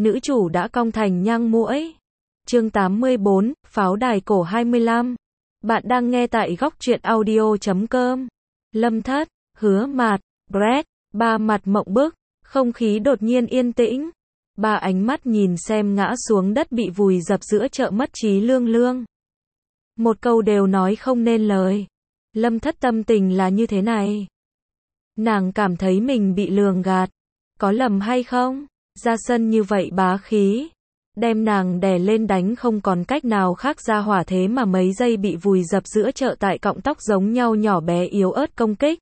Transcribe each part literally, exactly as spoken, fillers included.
nữ chủ đã cong thành nhang muỗi. Chương tám mươi bốn, Pháo đài cổ hai mươi lăm. Bạn đang nghe tại góc truyện audio chấm com. Lâm Thất, Hứa Mạt, Brett, ba mặt mộng bức, không khí đột nhiên yên tĩnh. Ba ánh mắt nhìn xem ngã xuống đất bị vùi dập giữa chợ mất trí lương lương. Một câu đều nói không nên lời. Lâm Thất tâm tình là như thế này. Nàng cảm thấy mình bị lường gạt. Có lầm hay không? Ra sân như vậy bá khí. Đem nàng đè lên đánh không còn cách nào khác ra hỏa thế mà mấy giây bị vùi dập giữa chợ tại cọng tóc giống nhau nhỏ bé yếu ớt công kích.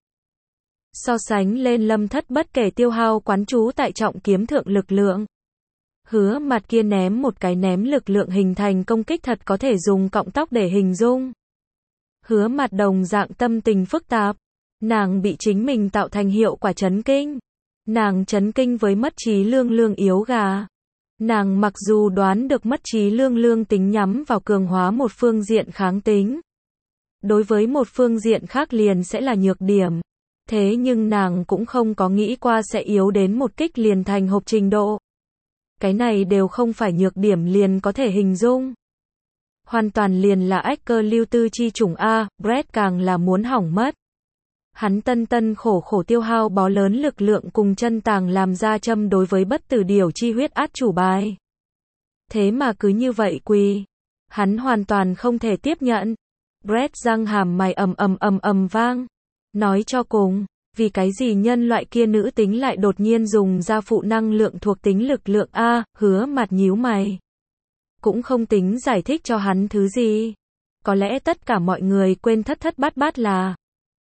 So sánh lên Lâm Thất bất kể tiêu hao quán chú tại trọng kiếm thượng lực lượng. Hứa Mạt kia ném một cái ném lực lượng hình thành công kích thật có thể dùng cọng tóc để hình dung. Hứa Mạt đồng dạng tâm tình phức tạp. Nàng bị chính mình tạo thành hiệu quả chấn kinh. Nàng chấn kinh với mất trí lương lương yếu gà. Nàng mặc dù đoán được mất trí lương lương tính nhắm vào cường hóa một phương diện kháng tính. Đối với một phương diện khác liền sẽ là nhược điểm. Thế nhưng nàng cũng không có nghĩ qua sẽ yếu đến một kích liền thành hộp trình độ. Cái này đều không phải nhược điểm liền có thể hình dung. Hoàn toàn liền là ách cơ lưu tư chi chủng A, Brett càng là muốn hỏng mất. Hắn tân tân khổ khổ tiêu hao bó lớn lực lượng cùng chân tàng làm ra châm đối với bất tử điểu chi huyết át chủ bài. Thế mà cứ như vậy quỳ. Hắn hoàn toàn không thể tiếp nhận. Brett răng hàm mày ầm ầm ầm ầm vang. Nói cho cùng, vì cái gì nhân loại kia nữ tính lại đột nhiên dùng ra phụ năng lượng thuộc tính lực lượng A, Hứa Mạt nhíu mày. Cũng không tính giải thích cho hắn thứ gì. Có lẽ tất cả mọi người quên thất thất bát bát là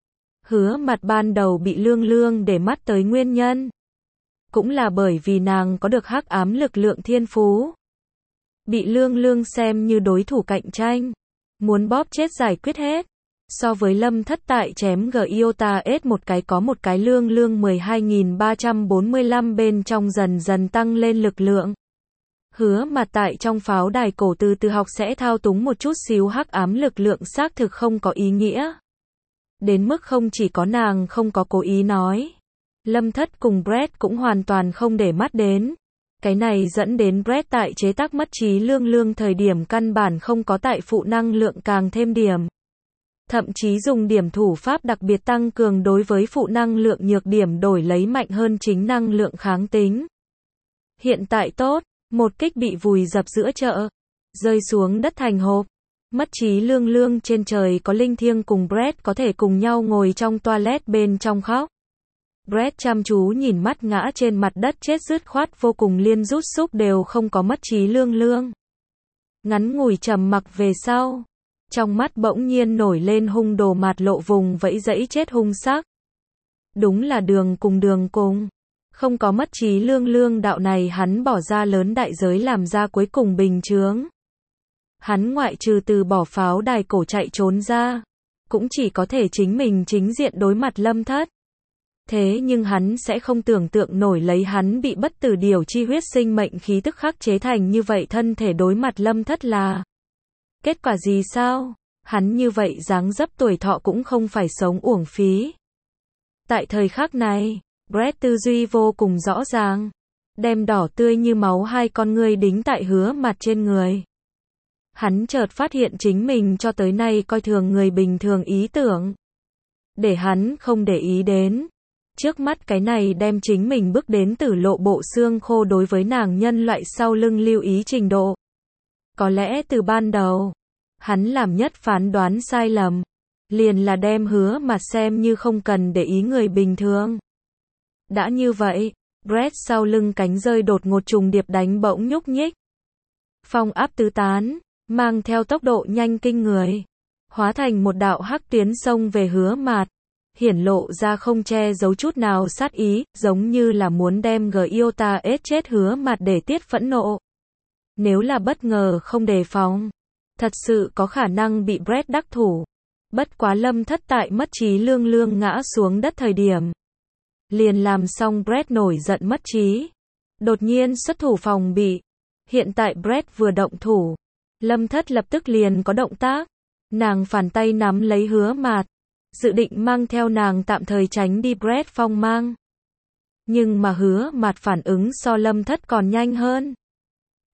Hứa Mạt ban đầu bị lương lương để mắt tới nguyên nhân. Cũng là bởi vì nàng có được hắc ám lực lượng thiên phú. Bị lương lương xem như đối thủ cạnh tranh. Muốn bóp chết giải quyết hết. So với Lâm Thất tại chém Giota S một cái có một cái lương lương mười hai nghìn ba trăm bốn mươi lăm bên trong dần dần tăng lên lực lượng. Hứa Mạt tại trong pháo đài cổ từ từ học sẽ thao túng một chút xíu hắc ám lực lượng xác thực không có ý nghĩa. Đến mức không chỉ có nàng không có cố ý nói. Lâm Thất cùng Brett cũng hoàn toàn không để mắt đến. Cái này dẫn đến Brett tại chế tác mất trí lương lương thời điểm căn bản không có tại phụ năng lượng càng thêm điểm. Thậm chí dùng điểm thủ pháp đặc biệt tăng cường đối với phụ năng lượng nhược điểm đổi lấy mạnh hơn chính năng lượng kháng tính. Hiện tại tốt, một kích bị vùi dập giữa chợ, rơi xuống đất thành hộp. Mất trí lương lương trên trời có linh thiêng cùng Brett có thể cùng nhau ngồi trong toilet bên trong khóc. Brett chăm chú nhìn mắt ngã trên mặt đất chết dứt khoát vô cùng liên rút xúc đều không có mất trí lương lương. Ngắn ngủi trầm mặc về sau. Trong mắt bỗng nhiên nổi lên hung đồ mạt lộ vùng vẫy dẫy chết hung sắc. Đúng là đường cùng đường cùng. Không có mất trí lương lương đạo này hắn bỏ ra lớn đại giới làm ra cuối cùng bình chướng. Hắn ngoại trừ từ bỏ pháo đài cổ chạy trốn ra. Cũng chỉ có thể chính mình chính diện đối mặt Lâm Thất. Thế nhưng hắn sẽ không tưởng tượng nổi lấy hắn bị bất tử điểu chi huyết sinh mệnh khí tức khắc chế thành như vậy thân thể đối mặt Lâm Thất là kết quả gì sao? Hắn như vậy dáng dấp tuổi thọ cũng không phải sống uổng phí. Tại thời khắc này, Brett tư duy vô cùng rõ ràng. Đem đỏ tươi như máu hai con ngươi đính tại Hứa Mạt trên người. Hắn chợt phát hiện chính mình cho tới nay coi thường người bình thường ý tưởng. Để hắn không để ý đến. Trước mắt cái này đem chính mình bước đến tử lộ bộ xương khô đối với nàng nhân loại sau lưng lưu ý trình độ. Có lẽ từ ban đầu, hắn làm nhất phán đoán sai lầm. Liền là đem Hứa Mạt xem như không cần để ý người bình thường. Đã như vậy, Brett sau lưng cánh rơi đột ngột trùng điệp đánh bỗng nhúc nhích. Phong áp tứ tán, mang theo tốc độ nhanh kinh người. Hóa thành một đạo hắc tuyến xông về Hứa Mạt. Hiển lộ ra không che giấu chút nào sát ý, giống như là muốn đem Giota S chết Hứa Mạt để tiết phẫn nộ. Nếu là bất ngờ không đề phòng, thật sự có khả năng bị Brett đắc thủ. Bất quá Lâm Thất tại mất trí lương lương ngã xuống đất thời điểm. Liền làm xong Brett nổi giận mất trí. Đột nhiên xuất thủ phòng bị. Hiện tại Brett vừa động thủ. Lâm Thất lập tức liền có động tác. Nàng phản tay nắm lấy Hứa Mạt. Dự định mang theo nàng tạm thời tránh đi Brett phong mang. Nhưng mà Hứa Mạt phản ứng so Lâm Thất còn nhanh hơn.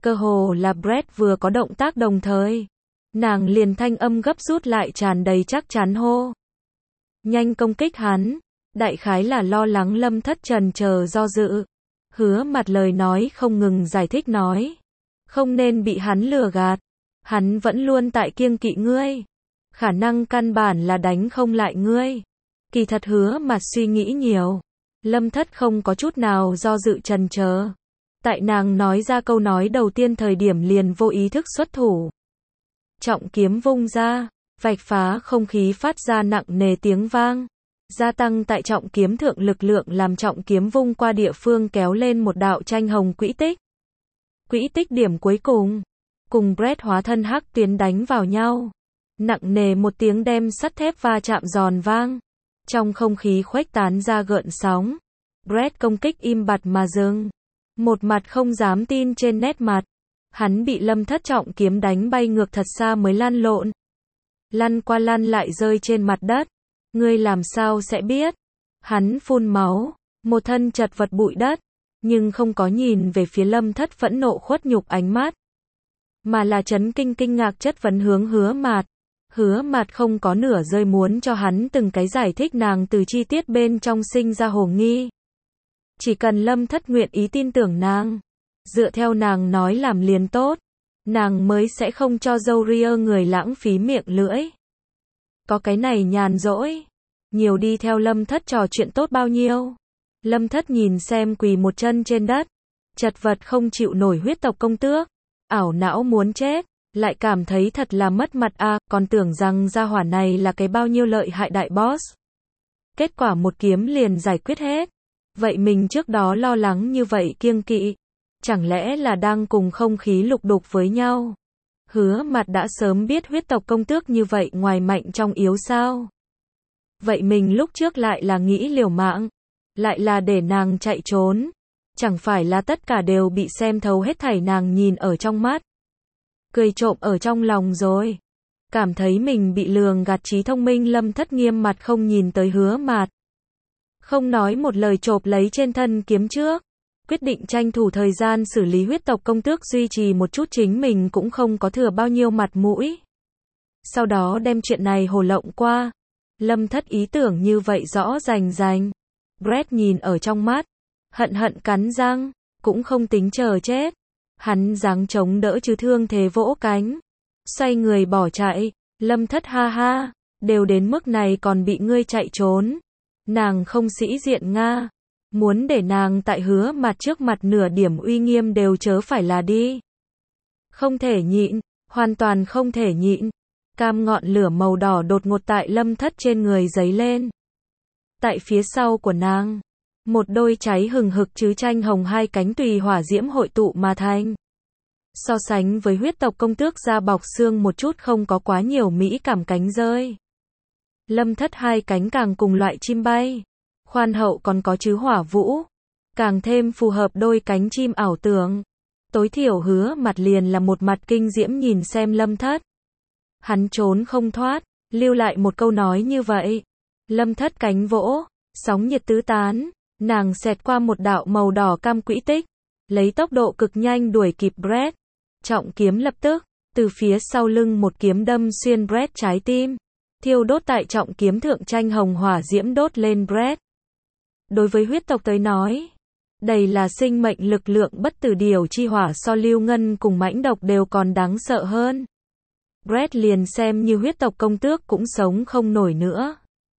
Cơ hồ là Brett vừa có động tác đồng thời. Nàng liền thanh âm gấp rút lại tràn đầy chắc chắn hô. Nhanh công kích hắn. Đại khái là lo lắng Lâm Thất chần chờ do dự. Hứa Mặt lời nói không ngừng giải thích nói. Không nên bị hắn lừa gạt. Hắn vẫn luôn tại kiêng kỵ ngươi. Khả năng căn bản là đánh không lại ngươi. Kỳ thật Hứa Mặt suy nghĩ nhiều. Lâm Thất không có chút nào do dự chần chờ. Tại nàng nói ra câu nói đầu tiên thời điểm liền vô ý thức xuất thủ. Trọng kiếm vung ra, vạch phá không khí phát ra nặng nề tiếng vang. Gia tăng tại trọng kiếm thượng lực lượng làm trọng kiếm vung qua địa phương kéo lên một đạo tranh hồng quỹ tích. Quỹ tích điểm cuối cùng, cùng Brett hóa thân hắc tuyến đánh vào nhau. Nặng nề một tiếng đem sắt thép va chạm giòn vang. Trong không khí khuếch tán ra gợn sóng. Brett công kích im bặt mà dừng. Một mặt không dám tin trên nét mặt. Hắn bị Lâm Thất trọng kiếm đánh bay ngược thật xa mới lăn lộn. Lăn qua lăn lại rơi trên mặt đất. Ngươi làm sao sẽ biết? Hắn phun máu, một thân chật vật bụi đất, nhưng không có nhìn về phía Lâm Thất phẫn nộ khuất nhục ánh mắt, mà là chấn kinh kinh ngạc chất vấn hướng Hứa Mạt. Hứa Mạt không có nửa rơi muốn cho hắn từng cái giải thích nàng từ chi tiết bên trong sinh ra hồ nghi. Chỉ cần Lâm Thất nguyện ý tin tưởng nàng, dựa theo nàng nói làm liền tốt, nàng mới sẽ không cho dâu ria người lãng phí miệng lưỡi. Có cái này nhàn rỗi, nhiều đi theo Lâm Thất trò chuyện tốt bao nhiêu. Lâm Thất nhìn xem quỳ một chân trên đất, chật vật không chịu nổi huyết tộc công tước, ảo não muốn chết, lại cảm thấy thật là mất mặt a, à, còn tưởng rằng gia hỏa này là cái bao nhiêu lợi hại đại boss. Kết quả một kiếm liền giải quyết hết. Vậy mình trước đó lo lắng như vậy kiêng kỵ, chẳng lẽ là đang cùng không khí lục đục với nhau? Hứa Mặt đã sớm biết huyết tộc công tước như vậy ngoài mạnh trong yếu sao? Vậy mình lúc trước lại là nghĩ liều mạng, lại là để nàng chạy trốn, chẳng phải là tất cả đều bị xem thấu hết thảy nàng nhìn ở trong mắt, cười trộm ở trong lòng rồi. Cảm thấy mình bị lường gạt trí thông minh Lâm Thất nghiêm mặt không nhìn tới Hứa Mặt. Không nói một lời chộp lấy trên thân kiếm trước. Quyết định tranh thủ thời gian xử lý huyết tộc công tước duy trì một chút chính mình cũng không có thừa bao nhiêu mặt mũi. Sau đó đem chuyện này hồ lộng qua. Lâm Thất ý tưởng như vậy rõ rành rành. Brett nhìn ở trong mắt. Hận hận cắn răng. Cũng không tính chờ chết. Hắn giáng chống đỡ chứ thương thế vỗ cánh. Xoay người bỏ chạy. Lâm Thất ha ha. Đều đến mức này còn bị ngươi chạy trốn. Nàng không sĩ diện Nga. Muốn để nàng tại Hứa Mặt trước mặt nửa điểm uy nghiêm đều chớ phải là đi. Không thể nhịn, hoàn toàn không thể nhịn. Cam ngọn lửa màu đỏ đột ngột tại Lâm Thất trên người giấy lên. Tại phía sau của nàng, một đôi cháy hừng hực chứ tranh hồng hai cánh tùy hỏa diễm hội tụ mà thành. So sánh với huyết tộc công tước da bọc xương một chút không có quá nhiều mỹ cảm cánh rơi. Lâm Thất hai cánh càng cùng loại chim bay. Khoan hậu còn có chứ hỏa vũ, càng thêm phù hợp đôi cánh chim ảo tưởng. Tối thiểu Hứa Mặt liền là một mặt kinh diễm nhìn xem Lâm Thất. Hắn trốn không thoát, lưu lại một câu nói như vậy. Lâm Thất cánh vỗ, sóng nhiệt tứ tán, nàng xẹt qua một đạo màu đỏ cam quỹ tích, lấy tốc độ cực nhanh đuổi kịp Brett. Trọng kiếm lập tức, từ phía sau lưng một kiếm đâm xuyên Brett trái tim, thiêu đốt tại trọng kiếm thượng tranh hồng hỏa diễm đốt lên Brett. Đối với huyết tộc tới nói, đây là sinh mệnh lực lượng bất tử điều chi hỏa so lưu ngân cùng mãnh độc đều còn đáng sợ hơn. Brett liền xem như huyết tộc công tước cũng sống không nổi nữa.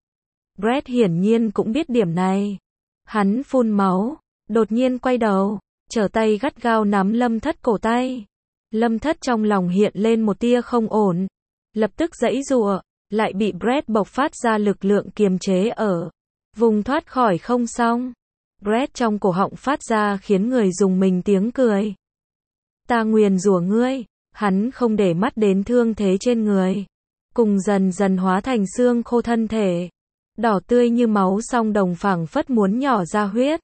Brett hiển nhiên cũng biết điểm này. Hắn phun máu, đột nhiên quay đầu, trở tay gắt gao nắm Lâm Thất cổ tay. Lâm Thất trong lòng hiện lên một tia không ổn, lập tức giãy giụa, lại bị Brett bộc phát ra lực lượng kiềm chế ở. Vùng thoát khỏi không xong. Brett trong cổ họng phát ra khiến người dùng mình tiếng cười. Ta nguyền rủa ngươi. Hắn không để mắt đến thương thế trên người. Cùng dần dần hóa thành xương khô thân thể. Đỏ tươi như máu song đồng phảng phất muốn nhỏ ra huyết.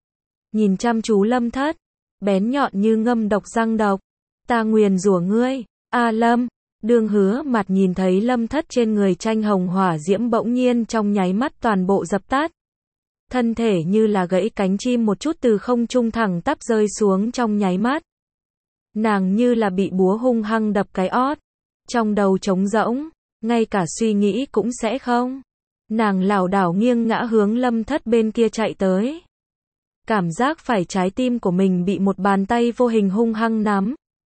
Nhìn chăm chú Lâm Thất. Bén nhọn như ngâm độc răng độc. Ta nguyền rủa ngươi. A Lâm. Đường Hứa Mặt nhìn thấy Lâm Thất trên người tranh hồng hỏa diễm bỗng nhiên trong nháy mắt toàn bộ dập tắt. Thân thể như là gãy cánh chim một chút từ không trung thẳng tắp rơi xuống trong nháy mắt. Nàng như là bị búa hung hăng đập cái ót. Trong đầu trống rỗng, ngay cả suy nghĩ cũng sẽ không. Nàng lảo đảo nghiêng ngã hướng Lâm Thất bên kia chạy tới. Cảm giác phải trái tim của mình bị một bàn tay vô hình hung hăng nắm.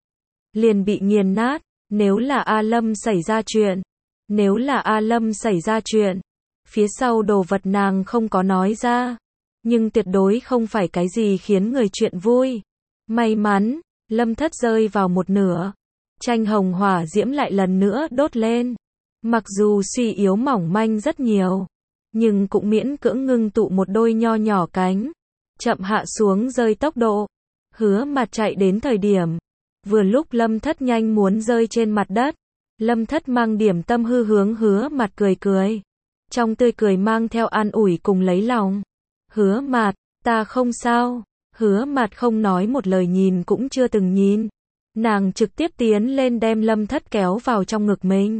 Liền bị nghiền nát. Nếu là A Lâm xảy ra chuyện. Nếu là A Lâm xảy ra chuyện. Phía sau đồ vật nàng không có nói ra. Nhưng tuyệt đối không phải cái gì khiến người chuyện vui. May mắn, Lâm Thất rơi vào một nửa. Tranh hồng hỏa diễm lại lần nữa đốt lên. Mặc dù suy yếu mỏng manh rất nhiều. Nhưng cũng miễn cưỡng ngưng tụ một đôi nho nhỏ cánh. Chậm hạ xuống rơi tốc độ. Hứa Mạt chạy đến thời điểm. Vừa lúc Lâm Thất nhanh muốn rơi trên mặt đất. Lâm Thất mang điểm tâm hư hướng Hứa Mạt cười cười. Trong tươi cười mang theo an ủi cùng lấy lòng. Hứa Mạt, ta không sao. Hứa Mạt không nói một lời, nhìn cũng chưa từng nhìn. Nàng trực tiếp tiến lên đem Lâm Thất kéo vào trong ngực mình.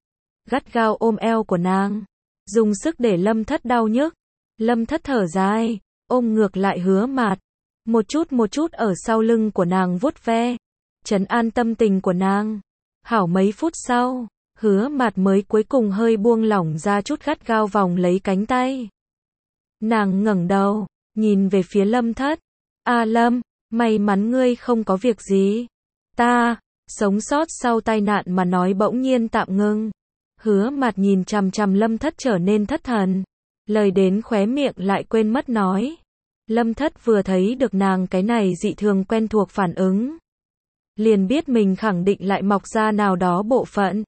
Gắt gao ôm eo của nàng. Dùng sức để Lâm Thất đau nhức. Lâm Thất thở dài. Ôm ngược lại Hứa Mạt. Một chút một chút ở sau lưng của nàng vuốt ve. Trấn an tâm tình của nàng. Hảo mấy phút sau. Hứa Mạt mới cuối cùng hơi buông lỏng ra chút, gắt gao vòng lấy cánh tay. Nàng ngẩng đầu. Nhìn về phía Lâm Thất. A Lâm, may mắn ngươi không có việc gì. Ta, sống sót sau tai nạn mà nói bỗng nhiên tạm ngưng. Hứa Mạt nhìn chằm chằm Lâm Thất trở nên thất thần. Lời đến khóe miệng lại quên mất nói. Lâm Thất vừa thấy được nàng cái này dị thường quen thuộc phản ứng. Liền biết mình khẳng định lại mọc ra nào đó bộ phận.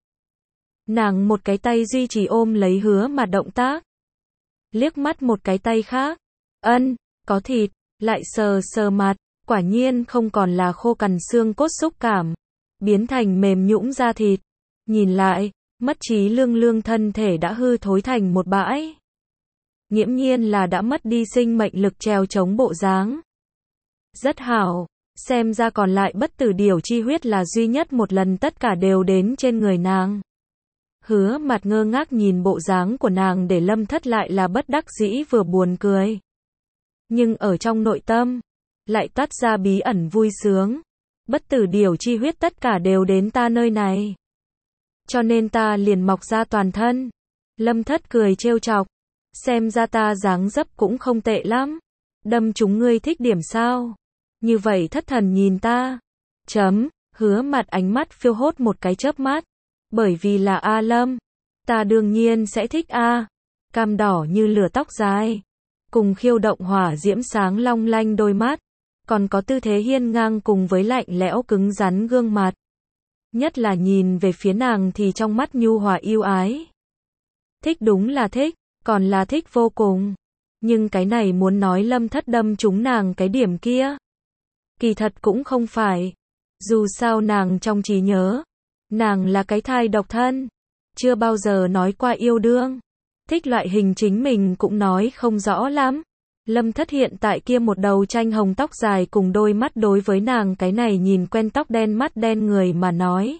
Nàng một cái tay duy trì ôm lấy Hứa Mạt động tác. Liếc mắt một cái tay khác. Ân, có thịt, lại sờ sờ mặt. Quả nhiên không còn là khô cằn xương cốt xúc cảm. Biến thành mềm nhũn da thịt. Nhìn lại, mất trí lương lương thân thể đã hư thối thành một bãi. Nghiễm nhiên là đã mất đi sinh mệnh lực trèo chống bộ dáng. Rất hảo, xem ra còn lại bất tử điểu chi huyết là duy nhất một lần tất cả đều đến trên người nàng. Hứa Mạt ngơ ngác nhìn bộ dáng của nàng để Lâm Thất lại là bất đắc dĩ vừa buồn cười. Nhưng ở trong nội tâm, lại toát ra bí ẩn vui sướng. Bất tử điểu chi huyết tất cả đều đến ta nơi này. Cho nên ta liền mọc ra toàn thân. Lâm Thất cười trêu chọc. Xem ra ta dáng dấp cũng không tệ lắm. Đâm chúng ngươi thích điểm sao? Như vậy thất thần nhìn ta. Chấm, Hứa Mạt ánh mắt phiêu hốt một cái chớp mắt. Bởi vì là A Lâm. Ta đương nhiên sẽ thích A. Cam đỏ như lửa tóc dài. Cùng khiêu động hỏa diễm sáng long lanh đôi mắt. Còn có tư thế hiên ngang cùng với lạnh lẽo cứng rắn gương mặt. Nhất là nhìn về phía nàng thì trong mắt nhu hòa yêu ái. Thích đúng là thích, còn là thích vô cùng. Nhưng cái này muốn nói Lâm Thất đâm trúng nàng cái điểm kia. Kỳ thật cũng không phải. Dù sao nàng trong trí nhớ. Nàng là cái thai độc thân. Chưa bao giờ nói qua yêu đương. Thích loại hình chính mình cũng nói không rõ lắm. Lâm Thất hiện tại kia một đầu tranh hồng tóc dài cùng đôi mắt đối với nàng cái này nhìn quen tóc đen mắt đen người mà nói.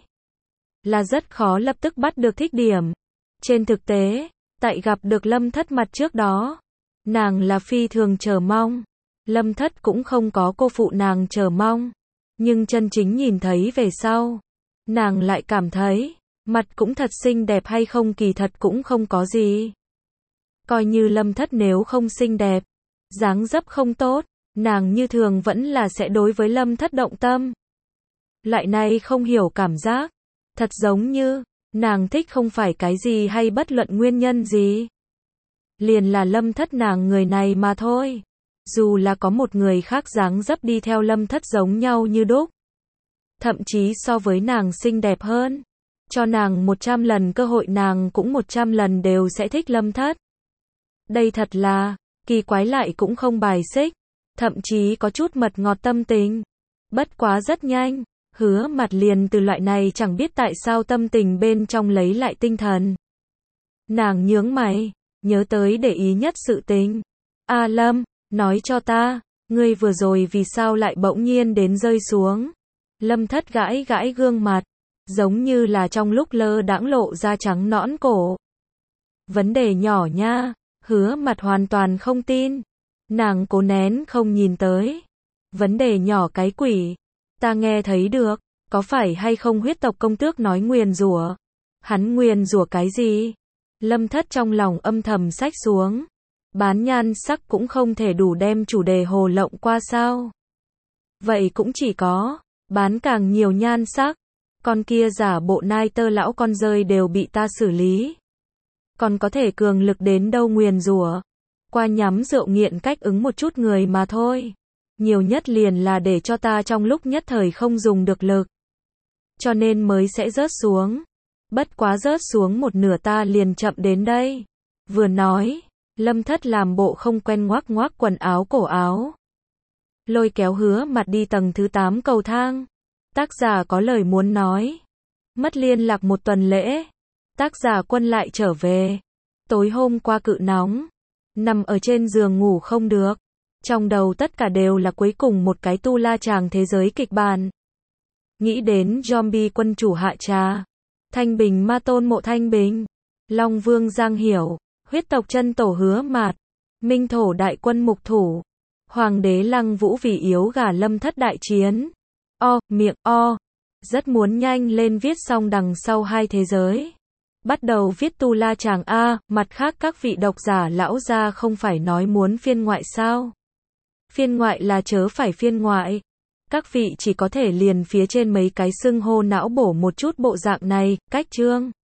Là rất khó lập tức bắt được thích điểm. Trên thực tế, tại gặp được Lâm Thất mặt trước đó, nàng là phi thường chờ mong. Lâm Thất cũng không có cô phụ nàng chờ mong. Nhưng chân chính nhìn thấy về sau, nàng lại cảm thấy, mặt cũng thật xinh đẹp hay không kỳ thật cũng không có gì. Coi như Lâm Thất nếu không xinh đẹp, dáng dấp không tốt, nàng như thường vẫn là sẽ đối với Lâm Thất động tâm. Loại này không hiểu cảm giác, thật giống như, nàng thích không phải cái gì hay bất luận nguyên nhân gì. Liền là Lâm Thất nàng người này mà thôi. Dù là có một người khác dáng dấp đi theo Lâm Thất giống nhau như đúc. Thậm chí so với nàng xinh đẹp hơn. Cho nàng một trăm lần cơ hội nàng cũng một trăm lần đều sẽ thích Lâm Thất. Đây thật là, kỳ quái lại cũng không bài xích. Thậm chí có chút mật ngọt tâm tình. Bất quá rất nhanh. Hứa Mạt liền từ loại này chẳng biết tại sao tâm tình bên trong lấy lại tinh thần. Nàng nhướng mày, nhớ tới để ý nhất sự tình. A Lâm, nói cho ta, ngươi vừa rồi vì sao lại bỗng nhiên đến rơi xuống. Lâm Thất gãi gãi gương mặt, giống như là trong lúc lơ đãng lộ ra trắng nõn cổ. Vấn đề nhỏ nha, Hứa Mạt hoàn toàn không tin. Nàng cố nén không nhìn tới. Vấn đề nhỏ cái quỷ. Ta nghe thấy được, có phải hay không huyết tộc công tước nói nguyền rủa? Hắn nguyền rủa cái gì? Lâm Thất trong lòng âm thầm xách xuống. Bán nhan sắc cũng không thể đủ đem chủ đề hồ lộng qua sao? Vậy cũng chỉ có bán càng nhiều nhan sắc. Con kia giả bộ nai tơ lão con rơi đều bị ta xử lý. Còn có thể cường lực đến đâu nguyền rủa? Qua nhắm rượu nghiện cách ứng một chút người mà thôi. Nhiều nhất liền là để cho ta trong lúc nhất thời không dùng được lực. Cho nên mới sẽ rớt xuống. Bất quá rớt xuống một nửa ta liền chậm đến đây. Vừa nói, Lâm Thất làm bộ không quen ngoác ngoác quần áo cổ áo. Lôi kéo Hứa Mặt đi tầng thứ tám cầu thang. Tác giả có lời muốn nói. Mất liên lạc một tuần lễ. Tác giả Quân lại trở về. Tối hôm qua cự nóng. Nằm ở trên giường ngủ không được. Trong đầu tất cả đều là cuối cùng một cái tu la chàng thế giới kịch bản. Nghĩ đến zombie quân chủ Hạ Trà. Thanh Bình ma tôn Mộ Thanh Bình. Long Vương Giang Hiểu. Huyết tộc chân tổ Hứa Mạt. Minh thổ đại quân mục thủ. Hoàng đế Lăng Vũ vì yếu gà Lâm Thất đại chiến. O, miệng o. Rất muốn nhanh lên viết xong đằng sau hai thế giới. Bắt đầu viết tu la chàng A, mặt khác các vị độc giả lão gia không phải nói muốn phiên ngoại sao? Phiên ngoại là chớ phải phiên ngoại. Các vị chỉ có thể liền phía trên mấy cái xưng hô não bổ một chút bộ dạng này, cách chương.